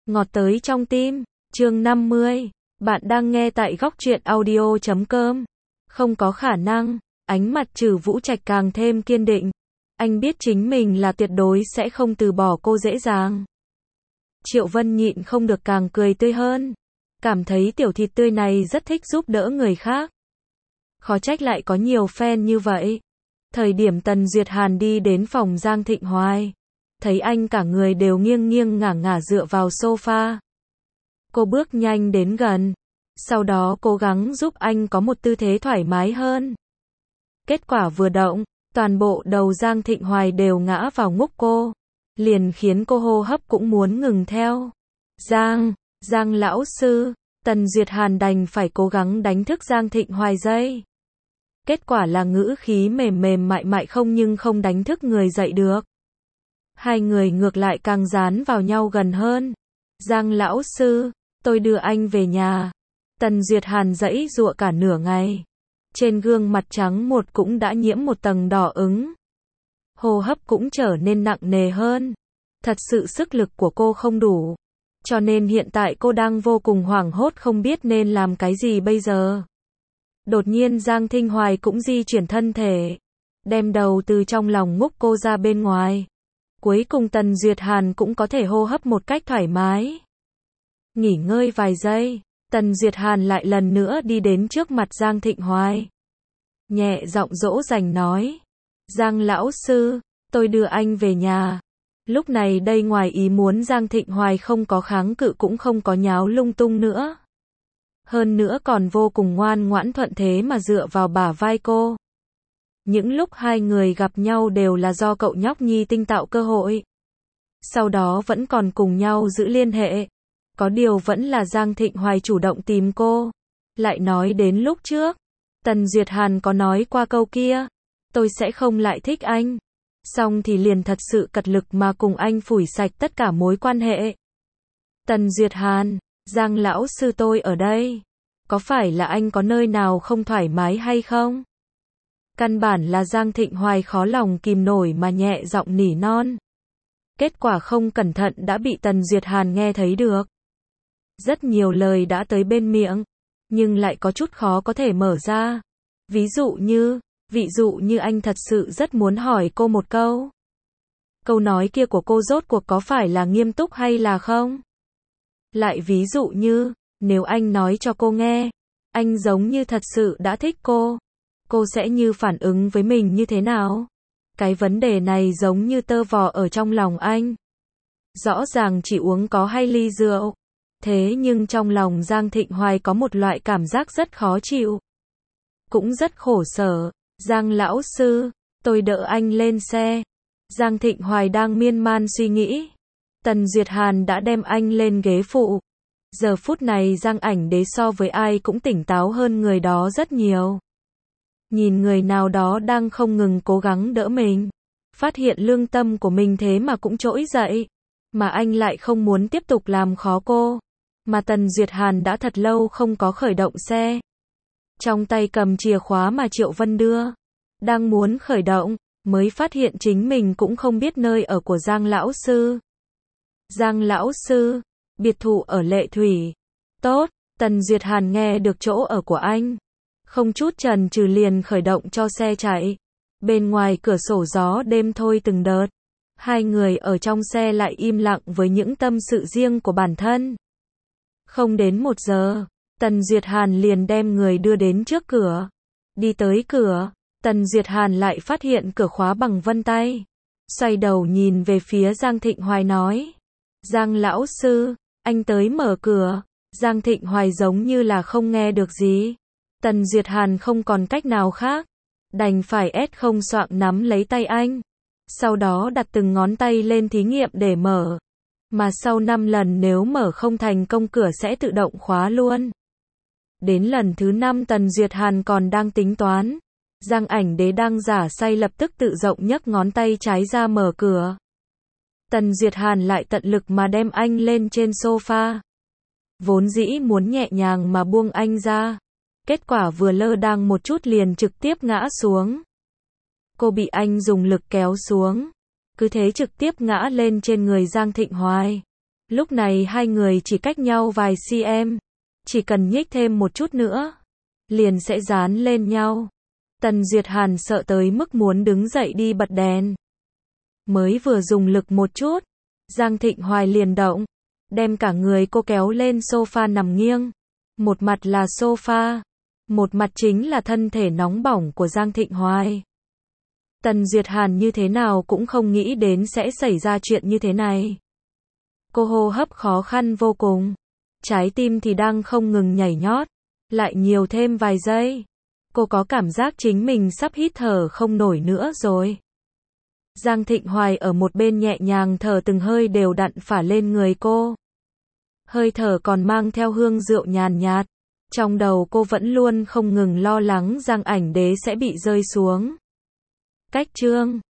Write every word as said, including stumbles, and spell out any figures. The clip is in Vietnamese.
Ngọt tới trong tim, chương năm mươi. Bạn đang nghe tại góc truyện audio chấm com. Không có khả năng, ánh mặt Trừ Vũ Trạch càng thêm kiên định. Anh biết chính mình là tuyệt đối sẽ không từ bỏ cô dễ dàng. Triệu Vân nhịn không được càng cười tươi hơn. Cảm thấy tiểu thịt tươi này rất thích giúp đỡ người khác. Khó trách lại có nhiều fan như vậy. Thời điểm Tần Duyệt Hàn đi đến phòng Giang Thịnh Hoài, thấy anh cả người đều nghiêng nghiêng ngả ngả dựa vào sofa. Cô bước nhanh đến gần, sau đó cố gắng giúp anh có một tư thế thoải mái hơn. Kết quả vừa động, toàn bộ đầu Giang Thịnh Hoài đều ngã vào ngúc cô, liền khiến cô hô hấp cũng muốn ngừng theo. Giang, Giang lão sư, Tần Duyệt Hàn đành phải cố gắng đánh thức Giang Thịnh Hoài dậy. Kết quả là ngữ khí mềm mềm mại mại không nhưng không đánh thức người dậy được. Hai người ngược lại càng dán vào nhau gần hơn. Giang lão sư, tôi đưa anh về nhà. Tần Duyệt Hàn giãy giụa cả nửa ngày. Trên gương mặt trắng một cũng đã nhiễm một tầng đỏ ửng. Hô hấp cũng trở nên nặng nề hơn. Thật sự sức lực của cô không đủ. Cho nên hiện tại cô đang vô cùng hoảng hốt không biết nên làm cái gì bây giờ. Đột nhiên Giang Thịnh Hoài cũng di chuyển thân thể, đem đầu từ trong lòng ngúc cô ra bên ngoài. Cuối cùng Tần Duyệt Hàn cũng có thể hô hấp một cách thoải mái. Nghỉ ngơi vài giây, Tần Duyệt Hàn lại lần nữa đi đến trước mặt Giang Thịnh Hoài. Nhẹ giọng dỗ dành nói. Giang lão sư, tôi đưa anh về nhà. Lúc này đây ngoài ý muốn Giang Thịnh Hoài không có kháng cự cũng không có nháo lung tung nữa. Hơn nữa còn vô cùng ngoan ngoãn thuận thế mà dựa vào bả vai cô. Những lúc hai người gặp nhau đều là do cậu nhóc nhi tinh tạo cơ hội. Sau đó vẫn còn cùng nhau giữ liên hệ. Có điều vẫn là Giang Thịnh Hoài chủ động tìm cô. Lại nói đến lúc trước, Tần Duyệt Hàn có nói qua câu kia. Tôi sẽ không lại thích anh. Xong thì liền thật sự cật lực mà cùng anh phủi sạch tất cả mối quan hệ. Tần Duyệt Hàn, Giang lão sư tôi ở đây. Có phải là anh có nơi nào không thoải mái hay không? Căn bản là Giang Thịnh Hoài khó lòng kìm nổi mà nhẹ giọng nỉ non. Kết quả không cẩn thận đã bị Tần Duyệt Hàn nghe thấy được. Rất nhiều lời đã tới bên miệng, nhưng lại có chút khó có thể mở ra. Ví dụ như, ví dụ như anh thật sự rất muốn hỏi cô một câu. Câu nói kia của cô rốt cuộc có phải là nghiêm túc hay là không? Lại ví dụ như, nếu anh nói cho cô nghe, anh giống như thật sự đã thích cô, cô sẽ như phản ứng với mình như thế nào? Cái vấn đề này giống như tơ vò ở trong lòng anh. Rõ ràng chỉ uống có hai ly rượu, thế nhưng trong lòng Giang Thịnh Hoài có một loại cảm giác rất khó chịu. Cũng rất khổ sở. Giang lão sư, tôi đỡ anh lên xe. Giang Thịnh Hoài đang miên man suy nghĩ. Tần Duyệt Hàn đã đem anh lên ghế phụ. Giờ phút này Giang Ảnh Đế so với ai cũng tỉnh táo hơn người đó rất nhiều. Nhìn người nào đó đang không ngừng cố gắng đỡ mình. Phát hiện lương tâm của mình thế mà cũng trỗi dậy. Mà anh lại không muốn tiếp tục làm khó cô. Mà Tần Duyệt Hàn đã thật lâu không có khởi động xe. Trong tay cầm chìa khóa mà Triệu Vân đưa. Đang muốn khởi động, mới phát hiện chính mình cũng không biết nơi ở của Giang lão sư. Giang lão sư, biệt thự ở Lệ Thủy. Tốt, Tần Duyệt Hàn nghe được chỗ ở của anh. Không chút chần chừ liền khởi động cho xe chạy. Bên ngoài cửa sổ gió đêm thôi từng đợt. Hai người ở trong xe lại im lặng với những tâm sự riêng của bản thân. Không đến một giờ, Tần Duyệt Hàn liền đem người đưa đến trước cửa. Đi tới cửa, Tần Duyệt Hàn lại phát hiện cửa khóa bằng vân tay. Xoay đầu nhìn về phía Giang Thịnh Hoài nói. Giang lão sư, anh tới mở cửa. Giang Thịnh Hoài giống như là không nghe được gì. Tần Duyệt Hàn không còn cách nào khác. Đành phải ép không soạng nắm lấy tay anh. Sau đó đặt từng ngón tay lên thí nghiệm để mở. Mà sau năm lần nếu mở không thành công cửa sẽ tự động khóa luôn. Đến lần thứ năm Tần Duyệt Hàn còn đang tính toán. Giang Ảnh Đế đang giả say lập tức tự rộng nhấc ngón tay trái ra mở cửa. Tần Duyệt Hàn lại tận lực mà đem anh lên trên sofa. Vốn dĩ muốn nhẹ nhàng mà buông anh ra. Kết quả vừa lơ đang một chút liền trực tiếp ngã xuống. Cô bị anh dùng lực kéo xuống. Cứ thế trực tiếp ngã lên trên người Giang Thịnh Hoài. Lúc này hai người chỉ cách nhau vài cm, chỉ cần nhích thêm một chút nữa, liền sẽ dán lên nhau. Tần Duyệt Hàn sợ tới mức muốn đứng dậy đi bật đèn. Mới vừa dùng lực một chút, Giang Thịnh Hoài liền động, đem cả người cô kéo lên sofa nằm nghiêng. Một mặt là sofa, một mặt chính là thân thể nóng bỏng của Giang Thịnh Hoài. Tần Duyệt Hàn như thế nào cũng không nghĩ đến sẽ xảy ra chuyện như thế này. Cô hô hấp khó khăn vô cùng, trái tim thì đang không ngừng nhảy nhót, lại nhiều thêm vài giây. Cô có cảm giác chính mình sắp hít thở không nổi nữa rồi. Giang Thịnh Hoài ở một bên nhẹ nhàng thở từng hơi đều đặn phả lên người cô. Hơi thở còn mang theo hương rượu nhàn nhạt. Trong đầu cô vẫn luôn không ngừng lo lắng Giang Ảnh Đế sẽ bị rơi xuống. Cách chương